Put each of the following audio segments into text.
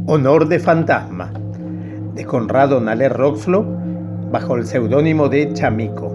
Honor de fantasma, de Conrado Nalé Roxlo, bajo el seudónimo de Chamico.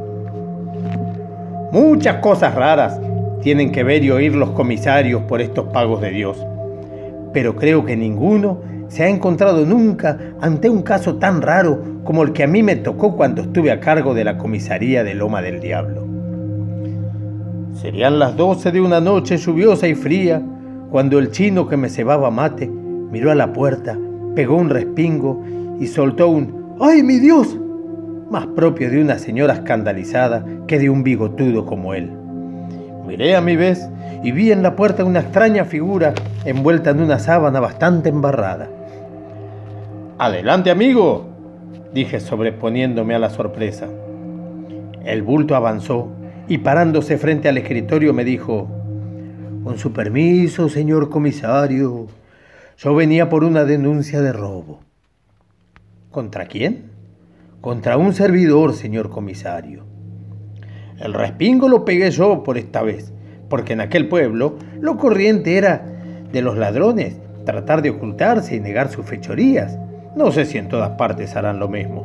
Muchas cosas raras tienen que ver y oír los comisarios por estos pagos de Dios, pero creo que ninguno se ha encontrado nunca ante un caso tan raro como el que a mí me tocó cuando estuve a cargo de la comisaría de Loma del Diablo. Serían las 12 de una noche lluviosa y fría, cuando el chino que me cebaba mate miró a la puerta, pegó un respingo y soltó un ¡ay, mi Dios!, más propio de una señora escandalizada que de un bigotudo como él. Miré a mi vez y vi en la puerta una extraña figura envuelta en una sábana bastante embarrada. «Adelante, amigo», dije sobreponiéndome a la sorpresa. El bulto avanzó y parándose frente al escritorio me dijo: «Con su permiso, señor comisario, yo venía por una denuncia de robo». «¿Contra quién?» «Contra un servidor, señor comisario». El respingo lo pegué yo por esta vez, porque en aquel pueblo lo corriente era de los ladrones tratar de ocultarse y negar sus fechorías. No sé si en todas partes harán lo mismo.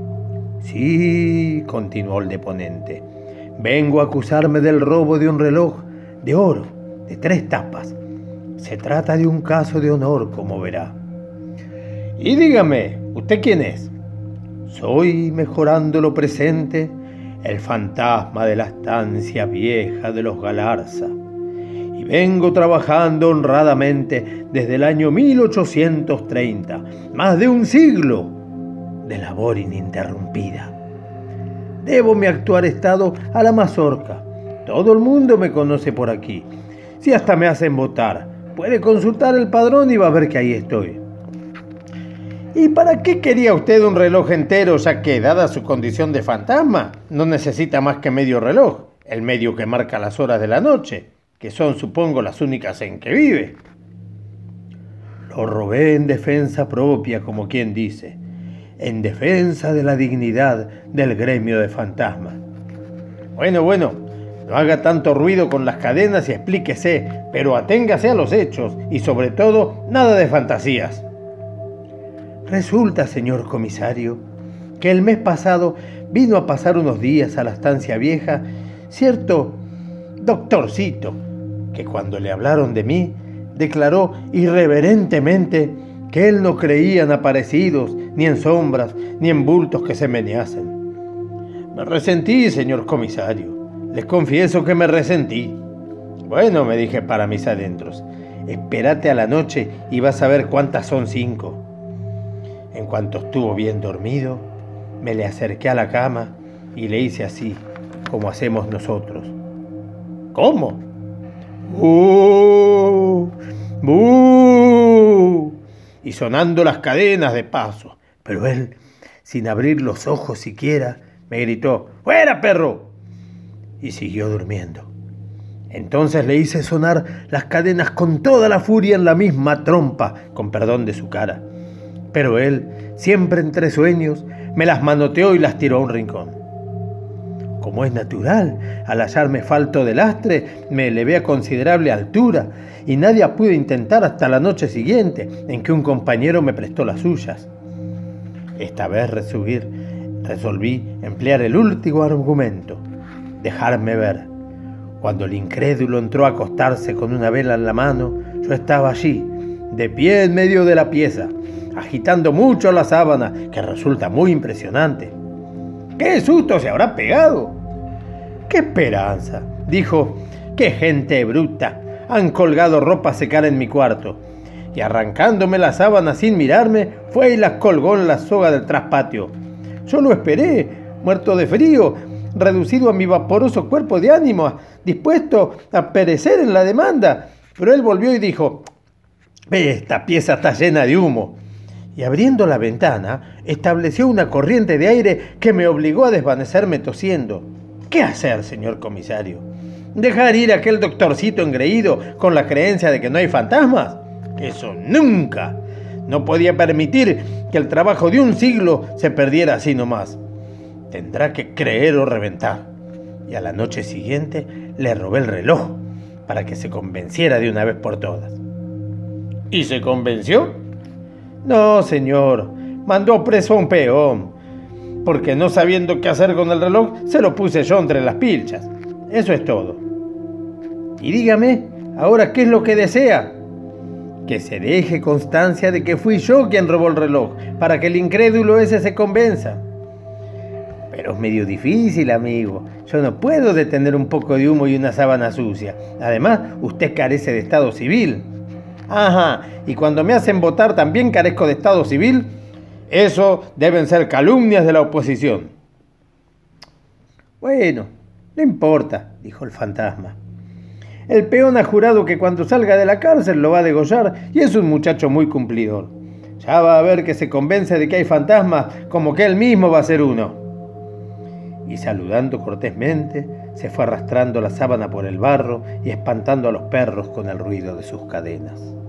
«Sí», continuó el deponente, «vengo a acusarme del robo de un reloj de oro de 3 tapas. Se trata de un caso de honor, como verá». «Y dígame, ¿usted quién es?» «Soy, mejorando lo presente, el fantasma de la estancia vieja de los Galarza, y vengo trabajando honradamente desde el año 1830, más de un siglo de labor ininterrumpida. Debo mi actual estado a la mazorca. Todo el mundo me conoce por aquí. Si hasta me hacen votar, puede consultar el padrón y va a ver que ahí estoy». «¿Y para qué quería usted un reloj entero, ya que, dada su condición de fantasma, no necesita más que medio reloj, el medio que marca las horas de la noche, que son, supongo, las únicas en que vive?» «Lo robé en defensa propia, como quien dice, en defensa de la dignidad del gremio de fantasmas». Bueno, no haga tanto ruido con las cadenas y explíquese, pero aténgase a los hechos y, sobre todo, nada de fantasías». «Resulta, señor comisario, que el mes pasado vino a pasar unos días a la estancia vieja cierto doctorcito, que cuando le hablaron de mí, declaró irreverentemente que él no creía en aparecidos, ni en sombras, ni en bultos que se meneasen. Me resentí, señor comisario, les confieso que me resentí. Bueno, me dije para mis adentros, espérate a la noche y vas a ver cuántas son 5. En cuanto estuvo bien dormido, me le acerqué a la cama y le hice así, como hacemos nosotros». «¿Cómo?» «¡Bú! ¡Bú!», y sonando las cadenas de paso. Pero él, sin abrir los ojos siquiera, me gritó: «¡Fuera, perro!», y siguió durmiendo. Entonces le hice sonar las cadenas con toda la furia en la misma trompa, con perdón de su cara. Pero él, siempre entre sueños, me las manoteó y las tiró a un rincón. Como es natural, al hallarme falto de lastre, me elevé a considerable altura y nadie pudo intentar hasta la noche siguiente, en que un compañero me prestó las suyas. Esta vez resolví emplear el último argumento, dejarme ver. Cuando el incrédulo entró a acostarse con una vela en la mano, yo estaba allí, de pie en medio de la pieza, agitando mucho la sábana, que resulta muy impresionante. «¡Qué susto se habrá pegado!». «¡Qué esperanza!», dijo. «¡Qué gente bruta! Han colgado ropa a secar en mi cuarto». Y arrancándome la sábana sin mirarme, fue y las colgó en la soga del traspatio. Yo lo esperé, muerto de frío, reducido a mi vaporoso cuerpo de ánimo, dispuesto a perecer en la demanda. Pero él volvió y dijo: «Esta pieza está llena de humo». Y abriendo la ventana, estableció una corriente de aire que me obligó a desvanecerme tosiendo. ¿Qué hacer, señor comisario? ¿Dejar ir a aquel doctorcito engreído con la creencia de que no hay fantasmas? ¡Eso nunca! No podía permitir que el trabajo de un siglo se perdiera así nomás. Tendrá que creer o reventar. Y a la noche siguiente le robé el reloj para que se convenciera de una vez por todas. ¿Y se convenció? No, señor, mandó preso a un peón, porque no sabiendo qué hacer con el reloj, se lo puse yo entre las pilchas. Eso es todo. Y dígame, ahora, ¿qué es lo que desea? Que se deje constancia de que fui yo quien robó el reloj, para que el incrédulo ese se convenza. Pero es medio difícil, amigo. Yo no puedo detener un poco de humo y una sábana sucia. Además, usted carece de estado civil. Ajá, y cuando me hacen votar también carezco de estado civil. Eso deben ser calumnias de la oposición. Bueno, no importa, dijo el fantasma. El peón ha jurado que cuando salga de la cárcel lo va a degollar y es un muchacho muy cumplidor. Ya va a ver que se convence de que hay fantasmas como que él mismo va a ser uno. Y saludando cortésmente, se fue arrastrando la sábana por el barro y espantando a los perros con el ruido de sus cadenas.